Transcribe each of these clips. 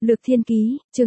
Lược Thiên Ký, chương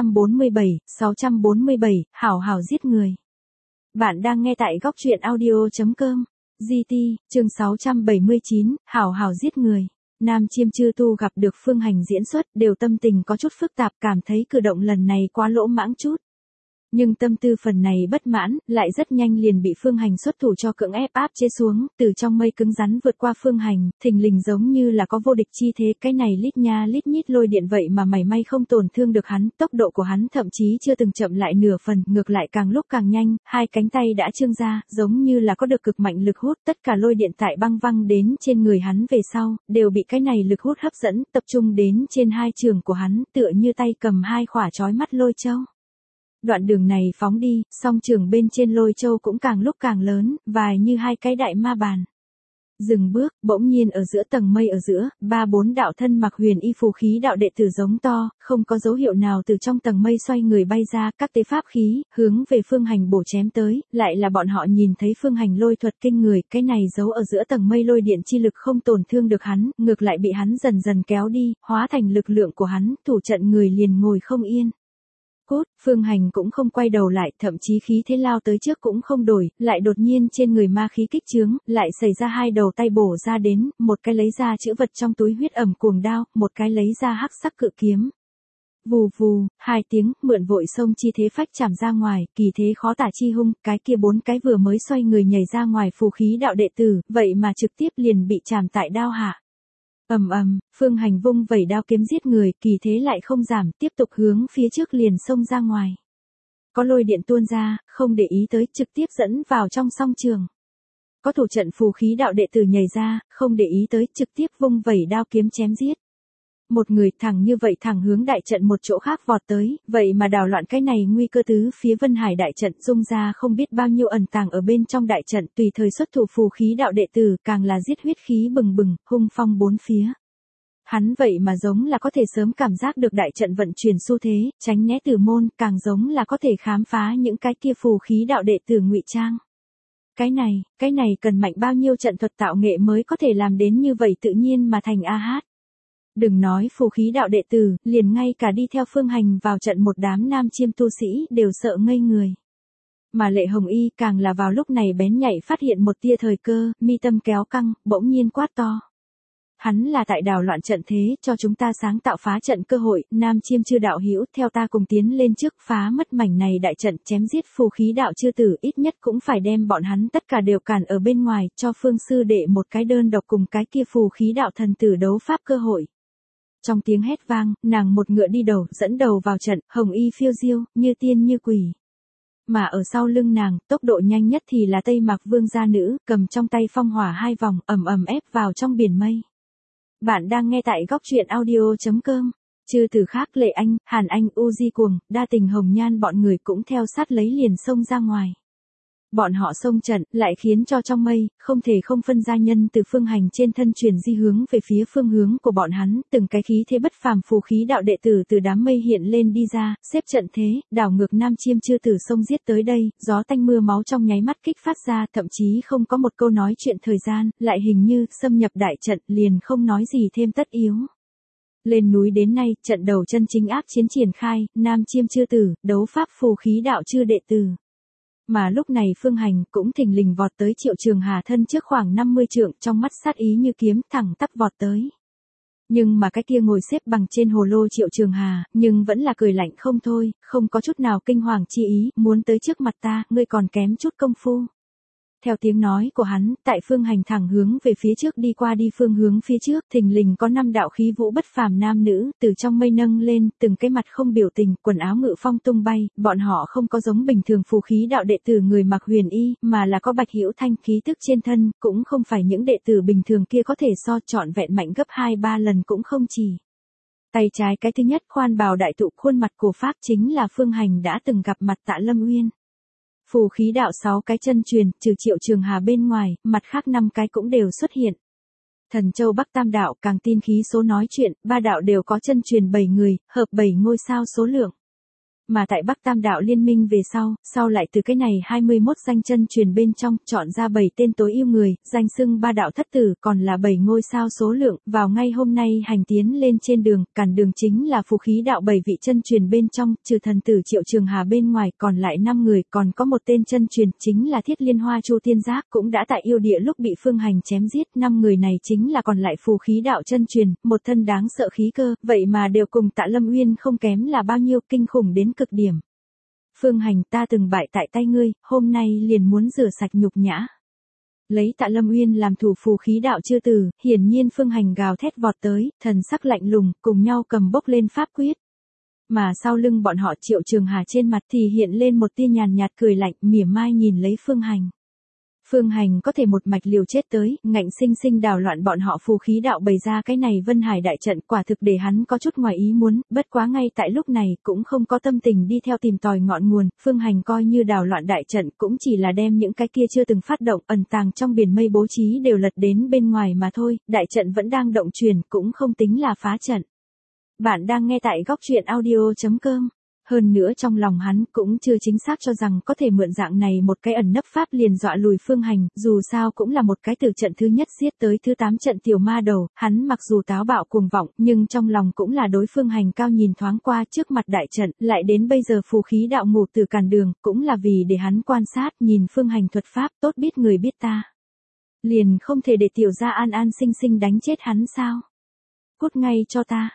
647, hảo hảo giết người. Bạn đang nghe tại góc truyện audio.com. GT, chương 679, hảo hảo giết người. Nam Chiêm Chư Tu gặp được Phương Hành diễn xuất đều tâm tình có chút phức tạp, cảm thấy cử động lần này quá lỗ mãng chút. Nhưng tâm tư phần này bất mãn, lại rất nhanh liền bị Phương Hành xuất thủ cho cưỡng ép áp chế xuống, từ trong mây cứng rắn vượt qua Phương Hành, thình lình giống như là có vô địch chi thế, cái này lít nha lít nhít lôi điện vậy mà mảy may không tổn thương được hắn, tốc độ của hắn thậm chí chưa từng chậm lại nửa phần, ngược lại càng lúc càng nhanh, hai cánh tay đã trương ra, giống như là có được cực mạnh lực hút, tất cả lôi điện tại băng văng đến trên người hắn về sau, đều bị cái này lực hút hấp dẫn, tập trung đến trên hai trường của hắn, tựa như tay cầm hai khỏa chói mắt lôi châu. Đoạn đường này phóng đi, song trường bên trên lôi châu cũng càng lúc càng lớn, vài như hai cái đại ma bàn. Dừng bước, bỗng nhiên ở giữa tầng mây ở giữa, ba bốn đạo thân mặc huyền y phù khí đạo đệ tử giống to, không có dấu hiệu nào từ trong tầng mây xoay người bay ra, các tế pháp khí, hướng về Phương Hành bổ chém tới, lại là bọn họ nhìn thấy Phương Hành lôi thuật kinh người, cái này giấu ở giữa tầng mây lôi điện chi lực không tổn thương được hắn, ngược lại bị hắn dần dần kéo đi, hóa thành lực lượng của hắn, thủ trận người liền ngồi không yên. Cốt, Phương Hành cũng không quay đầu lại, thậm chí khí thế lao tới trước cũng không đổi, lại đột nhiên trên người ma khí kích chướng, lại xảy ra hai đầu tay bổ ra đến, một cái lấy ra chữ vật trong túi huyết ẩm cuồng đao, một cái lấy ra hắc sắc cự kiếm. Vù vù, hai tiếng, mượn vội sông chi thế phách chạm ra ngoài, kỳ thế khó tả chi hung, cái kia bốn cái vừa mới xoay người nhảy ra ngoài phù khí đạo đệ tử, vậy mà trực tiếp liền bị chạm tại đao hạ. Phương Hành vung vẩy đao kiếm giết người, kỳ thế lại không giảm, tiếp tục hướng phía trước liền xông ra ngoài. Có lôi điện tuôn ra, không để ý tới, trực tiếp dẫn vào trong song trường. Có thủ trận phù khí đạo đệ tử nhảy ra, không để ý tới, trực tiếp vung vẩy đao kiếm chém giết. Một người thẳng như vậy thẳng hướng đại trận một chỗ khác vọt tới, vậy mà đảo loạn cái này nguy cơ tứ phía Vân Hải đại trận dung ra không biết bao nhiêu ẩn tàng ở bên trong đại trận, tùy thời xuất thủ phù khí đạo đệ tử, càng là giết huyết khí bừng bừng, hung phong bốn phía. Hắn vậy mà giống là có thể sớm cảm giác được đại trận vận chuyển xu thế, tránh né tử môn, càng giống là có thể khám phá những cái kia phù khí đạo đệ tử ngụy trang. Cái này cần mạnh bao nhiêu trận thuật tạo nghệ mới có thể làm đến như vậy tự nhiên mà thành a hát. Đừng nói phù khí đạo đệ tử, liền ngay cả đi theo Phương Hành vào trận một đám nam chiêm tu sĩ đều sợ ngây người. Mà Lệ Hồng Y càng là vào lúc này bén nhạy phát hiện một tia thời cơ, mi tâm kéo căng, bỗng nhiên quát to. Hắn là tại đảo loạn trận thế, cho chúng ta sáng tạo phá trận cơ hội, Nam Chiêm Chư đạo hữu, theo ta cùng tiến lên trước, phá mất mảnh này đại trận, chém giết phù khí đạo chư tử, ít nhất cũng phải đem bọn hắn tất cả đều cản ở bên ngoài, cho Phương sư đệ một cái đơn độc cùng cái kia phù khí đạo thần tử đấu pháp cơ hội. Trong tiếng hét vang, nàng một ngựa đi đầu, dẫn đầu vào trận, hồng y phiêu diêu, như tiên như quỷ. Mà ở sau lưng nàng, tốc độ nhanh nhất thì là Tây Mạc Vương gia nữ, cầm trong tay phong hỏa hai vòng, ầm ép vào trong biển mây. Bạn đang nghe tại góc truyện audio.com. Chư tử khác Lệ Anh, Hàn Anh, Uzi Cuồng, Đa Tình Hồng Nhan bọn người cũng theo sát lấy liền xông ra ngoài. Bọn họ xông trận, lại khiến cho trong mây, không thể không phân gia nhân từ Phương Hành trên thân truyền di hướng về phía phương hướng của bọn hắn, từng cái khí thế bất phàm phù khí đạo đệ tử từ đám mây hiện lên đi ra, xếp trận thế, đảo ngược Nam Chiêm Chư tử xông giết tới đây, gió tanh mưa máu trong nháy mắt kích phát ra, thậm chí không có một câu nói chuyện thời gian, lại hình như xâm nhập đại trận, liền không nói gì thêm tất yếu. Lên núi đến nay, trận đầu chân chính ác chiến triển khai, Nam Chiêm Chư tử, đấu pháp phù khí đạo chư đệ tử. Mà lúc này Phương Hành cũng thình lình vọt tới Triệu Trường Hà thân trước khoảng 50 trượng, trong mắt sát ý như kiếm, thẳng tắp vọt tới. Nhưng mà cái kia ngồi xếp bằng trên hồ lô Triệu Trường Hà, nhưng vẫn là cười lạnh không thôi, không có chút nào kinh hoàng chi ý, muốn tới trước mặt ta, ngươi còn kém chút công phu. Theo tiếng nói của hắn, tại Phương Hành thẳng hướng về phía trước đi qua đi phương hướng phía trước, thình lình có 5 đạo khí vũ bất phàm nam nữ, từ trong mây nâng lên, từng cái mặt không biểu tình, quần áo ngự phong tung bay, bọn họ không có giống bình thường phù khí đạo đệ tử người mặc huyền y, mà là có bạch hữu thanh khí tức trên thân, cũng không phải những đệ tử bình thường kia có thể so trọn vẹn mạnh gấp 2-3 lần cũng không chỉ. Tay trái cái thứ nhất khoan bào đại tụ khuôn mặt của Pháp chính là Phương Hành đã từng gặp mặt Tạ Lâm Uyên. Phù khí đạo 6 cái chân truyền, trừ Triệu Trường Hà bên ngoài, mặt khác 5 cái cũng đều xuất hiện. Thần Châu Bắc Tam đạo càng tin khí số nói chuyện, 3 đạo đều có chân truyền 7 người, hợp 7 ngôi sao số lượng. mà tại Bắc Tam đạo liên minh về sau lại từ cái này 21 danh chân truyền bên trong, chọn ra 7 tên tối ưu người, danh xưng ba đạo thất tử, còn là 7 ngôi sao số lượng, vào ngay hôm nay hành tiến lên trên đường, cản đường chính là phù khí đạo 7 vị chân truyền bên trong, trừ thần tử Triệu Trường Hà bên ngoài, còn lại 5 người, còn có một tên chân truyền, chính là Thiết Liên Hoa Chu Tiên Giác, cũng đã tại yêu địa lúc bị Phương Hành chém giết, 5 người này chính là còn lại phù khí đạo chân truyền, một thân đáng sợ khí cơ, vậy mà đều cùng Tạ Lâm Uyên không kém là bao nhiêu, kinh khủng đến cực điểm. Phương Hành, ta từng bại tại tay ngươi, hôm nay liền muốn rửa sạch nhục nhã. Lấy Tạ Lâm Uyên làm thủ phù khí đạo chư tử, hiển nhiên Phương Hành gào thét vọt tới, thần sắc lạnh lùng, cùng nhau cầm bốc lên pháp quyết. Mà sau lưng bọn họ Triệu Trường Hà trên mặt thì hiện lên một tia nhàn nhạt cười lạnh, mỉa mai nhìn lấy Phương Hành. Phương Hành có thể một mạch liều chết tới, ngạnh sinh sinh đảo loạn bọn họ phù khí đạo bày ra cái này Vân Hải đại trận, quả thực để hắn có chút ngoài ý muốn, bất quá ngay tại lúc này cũng không có tâm tình đi theo tìm tòi ngọn nguồn, Phương Hành coi như đảo loạn đại trận cũng chỉ là đem những cái kia chưa từng phát động ẩn tàng trong biển mây bố trí đều lật đến bên ngoài mà thôi, đại trận vẫn đang động truyền, cũng không tính là phá trận. Bạn đang nghe tại góc truyện audio.com. Hơn nữa trong lòng hắn cũng chưa chính xác cho rằng có thể mượn dạng này một cái ẩn nấp pháp liền dọa lùi Phương Hành, dù sao cũng là một cái từ trận thứ nhất giết tới thứ 8 trận tiểu ma đầu, hắn mặc dù táo bạo cuồng vọng, nhưng trong lòng cũng là đối Phương Hành cao nhìn thoáng qua trước mặt đại trận, lại đến bây giờ phù khí đạo ngủ từ cản đường, cũng là vì để hắn quan sát, nhìn Phương Hành thuật pháp, tốt biết người biết ta. Liền không thể để tiểu gia an an sinh sinh đánh chết hắn sao? Cút ngay cho ta,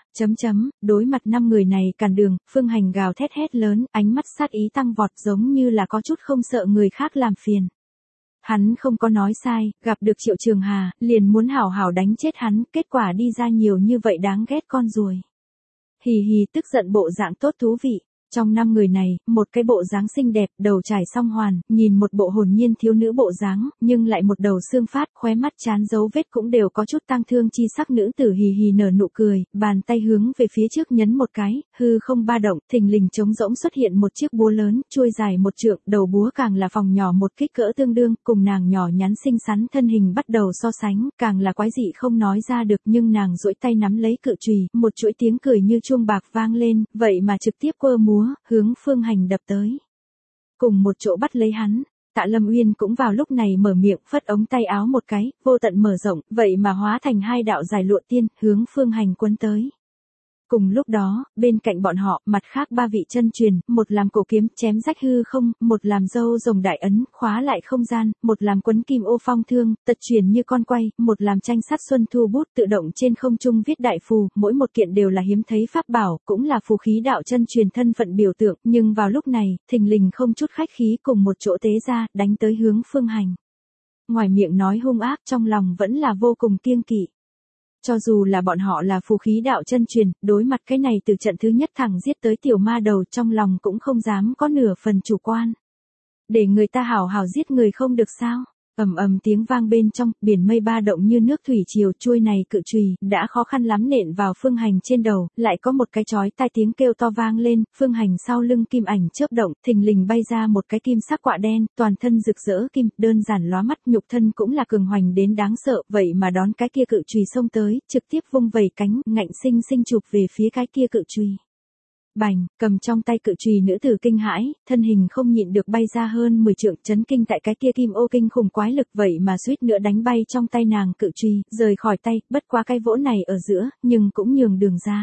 đối mặt 5 người này cản đường, Phương Hành gào thét hét lớn, ánh mắt sát ý tăng vọt giống như là có chút không sợ người khác làm phiền. Hắn không có nói sai, gặp được Triệu Trường Hà, liền muốn hảo hảo đánh chết hắn, kết quả đi ra nhiều như vậy đáng ghét con ruồi. Hì hì, tức giận bộ dạng tốt thú vị. Trong 5 người này, một cái bộ dáng xinh đẹp, đầu trải song hoàn, nhìn một bộ hồn nhiên thiếu nữ bộ dáng, nhưng lại một đầu xương phát, khóe mắt chán dấu vết cũng đều có chút tang thương chi sắc, nữ tử hì hì nở nụ cười, bàn tay hướng về phía trước nhấn một cái, hư không ba động, thình lình trống rỗng xuất hiện một chiếc búa lớn, chuôi dài 1 trượng, đầu búa càng là phòng nhỏ một kích cỡ tương đương, cùng nàng nhỏ nhắn xinh xắn thân hình bắt đầu so sánh, càng là quái dị không nói ra được, nhưng nàng duỗi tay nắm lấy cự chùy, một chuỗi tiếng cười như chuông bạc vang lên, vậy mà trực tiếp quơ múa, hướng Phương Hành đập tới. Cùng một chỗ bắt lấy hắn, Tạ Lâm Uyên cũng vào lúc này mở miệng, phất ống tay áo một cái, vô tận mở rộng, vậy mà hóa thành 2 đạo dài lụa tiên, hướng Phương Hành quấn tới. Cùng lúc đó, bên cạnh bọn họ, mặt khác 3 vị chân truyền, một làm cổ kiếm chém rách hư không, một làm dâu rồng đại ấn, khóa lại không gian, một làm quấn kim ô phong thương, tật truyền như con quay, một làm tranh sắt xuân thu bút tự động trên không trung viết đại phù, mỗi một kiện đều là hiếm thấy pháp bảo, cũng là phù khí đạo chân truyền thân phận biểu tượng, nhưng vào lúc này, thình lình không chút khách khí cùng một chỗ tế ra, đánh tới hướng Phương Hành. Ngoài miệng nói hung ác, trong lòng vẫn là vô cùng kiêng kỵ. Cho dù là bọn họ là phù khí đạo chân truyền, đối mặt cái này từ trận thứ nhất thẳng giết tới tiểu ma đầu, trong lòng cũng không dám có nửa phần chủ quan. Để người ta hảo hảo giết người không được sao? Ầm ầm tiếng vang bên trong, biển mây ba động như nước thủy triều, chuôi này cự chùy đã khó khăn lắm nện vào Phương Hành trên đầu, lại có một cái chói tai tiếng kêu to vang lên, Phương Hành sau lưng kim ảnh chớp động, thình lình bay ra một cái kim sắc quạ đen, toàn thân rực rỡ kim, đơn giản lóa mắt, nhục thân cũng là cường hoành đến đáng sợ, vậy mà đón cái kia cự chùy xông tới, trực tiếp vung vẩy cánh, ngạnh sinh sinh chụp về phía cái kia cự chùy. Bành, cầm trong tay cự chùy nữ tử kinh hãi, thân hình không nhịn được bay ra hơn 10 trượng, chấn kinh tại cái kia kim ô kinh khủng quái lực, vậy mà suýt nữa đánh bay trong tay nàng cự chùy, rời khỏi tay, bất quá cái vỗ này ở giữa, nhưng cũng nhường đường ra.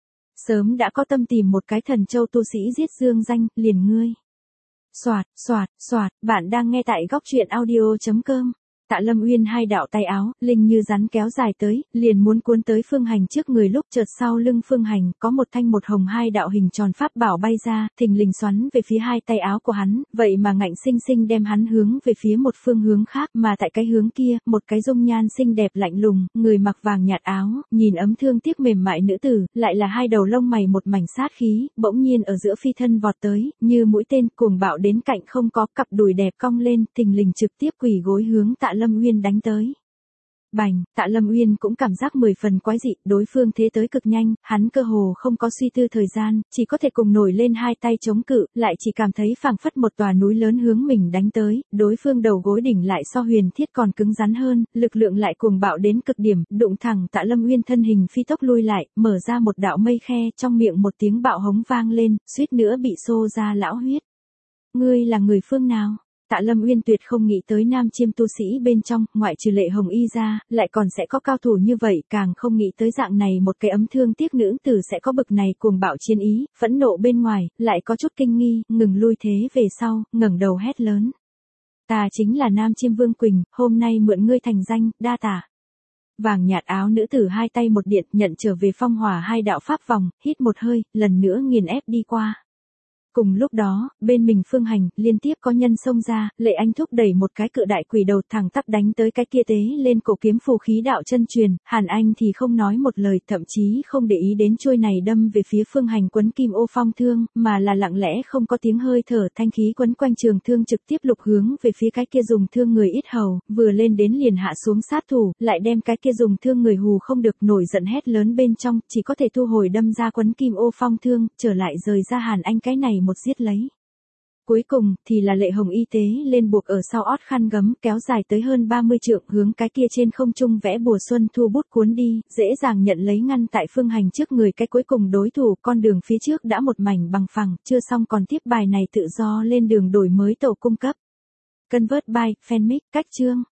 Sớm đã có tâm tìm một cái thần châu tu sĩ giết dương danh, liền ngươi. Soạt, bạn đang nghe tại góc truyện audio.com. Tạ Lâm Uyên 2 đạo tay áo, linh như rắn kéo dài tới, liền muốn cuốn tới Phương Hành trước người, lúc chợt sau lưng Phương Hành, có một thanh một hồng 2 đạo hình tròn pháp bảo bay ra, thình lình xoắn về phía 2 tay áo của hắn, vậy mà ngạnh sinh sinh đem hắn hướng về phía một phương hướng khác, mà tại cái hướng kia, một cái dung nhan xinh đẹp lạnh lùng, người mặc vàng nhạt áo, nhìn ấm thương tiếc mềm mại nữ tử, lại là 2 đầu lông mày một mảnh sát khí, bỗng nhiên ở giữa phi thân vọt tới, như mũi tên cuồng bạo đến cạnh không có, cặp đùi đẹp cong lên, thình lình trực tiếp quỳ gối hướng Tạ Lâm Uyên đánh tới. Bành, Tạ Lâm Uyên cũng cảm giác 10 phần quái dị, đối phương thế tới cực nhanh, hắn cơ hồ không có suy tư thời gian, chỉ có thể cùng nổi lên hai tay chống cự, lại chỉ cảm thấy phảng phất một tòa núi lớn hướng mình đánh tới, đối phương đầu gối đỉnh lại so huyền thiết còn cứng rắn hơn, lực lượng lại cuồng bạo đến cực điểm, đụng thẳng Tạ Lâm Uyên thân hình phi tốc lui lại, mở ra một đạo mây khe, trong miệng một tiếng bạo hống vang lên, suýt nữa bị xô ra lão huyết. Ngươi là người phương nào? Tạ Lâm Uyên tuyệt không nghĩ tới nam chiêm tu sĩ bên trong, ngoại trừ Lệ Hồng Y ra, lại còn sẽ có cao thủ như vậy, càng không nghĩ tới dạng này một cái ấm thương tiếc nữ tử sẽ có bực này cuồng bạo chiến ý, phẫn nộ bên ngoài, lại có chút kinh nghi, ngừng lui thế về sau, ngẩng đầu hét lớn. Ta chính là nam chiêm Vương Quỳnh, hôm nay mượn ngươi thành danh, đa tạ. Vàng nhạt áo nữ tử hai tay một điện nhận trở về phong hỏa hai đạo pháp vòng, hít một hơi, lần nữa nghiền ép đi qua. Cùng lúc đó, bên mình Phương Hành, liên tiếp có nhân xông ra, Lệ Anh thúc đẩy một cái cự đại quỷ đầu thẳng tắp đánh tới cái kia tế lên cổ kiếm phù khí đạo chân truyền, Hàn Anh thì không nói một lời, thậm chí không để ý đến chuôi này đâm về phía Phương Hành quấn kim ô phong thương, mà là lặng lẽ không có tiếng hơi thở, thanh khí quấn quanh trường thương trực tiếp lục hướng về phía cái kia dùng thương người ít hầu, vừa lên đến liền hạ xuống sát thủ, lại đem cái kia dùng thương người hù không được, nổi giận hét lớn bên trong, chỉ có thể thu hồi đâm ra quấn kim ô phong thương, trở lại rời ra Hàn Anh cái này một giết lấy. Cuối cùng, thì là Lệ Hồng Y tế lên buộc ở sau ót khăn gấm, kéo dài tới hơn 30 trượng, hướng cái kia trên không trung vẽ bùa xuân thu bút cuốn đi, dễ dàng nhận lấy ngăn tại Phương Hành trước người cái cuối cùng đối thủ, con đường phía trước đã một mảnh bằng phẳng, chưa xong còn tiếp bài này tự do lên đường đổi mới tổ cung cấp. Convert by, fanmic, cách chương.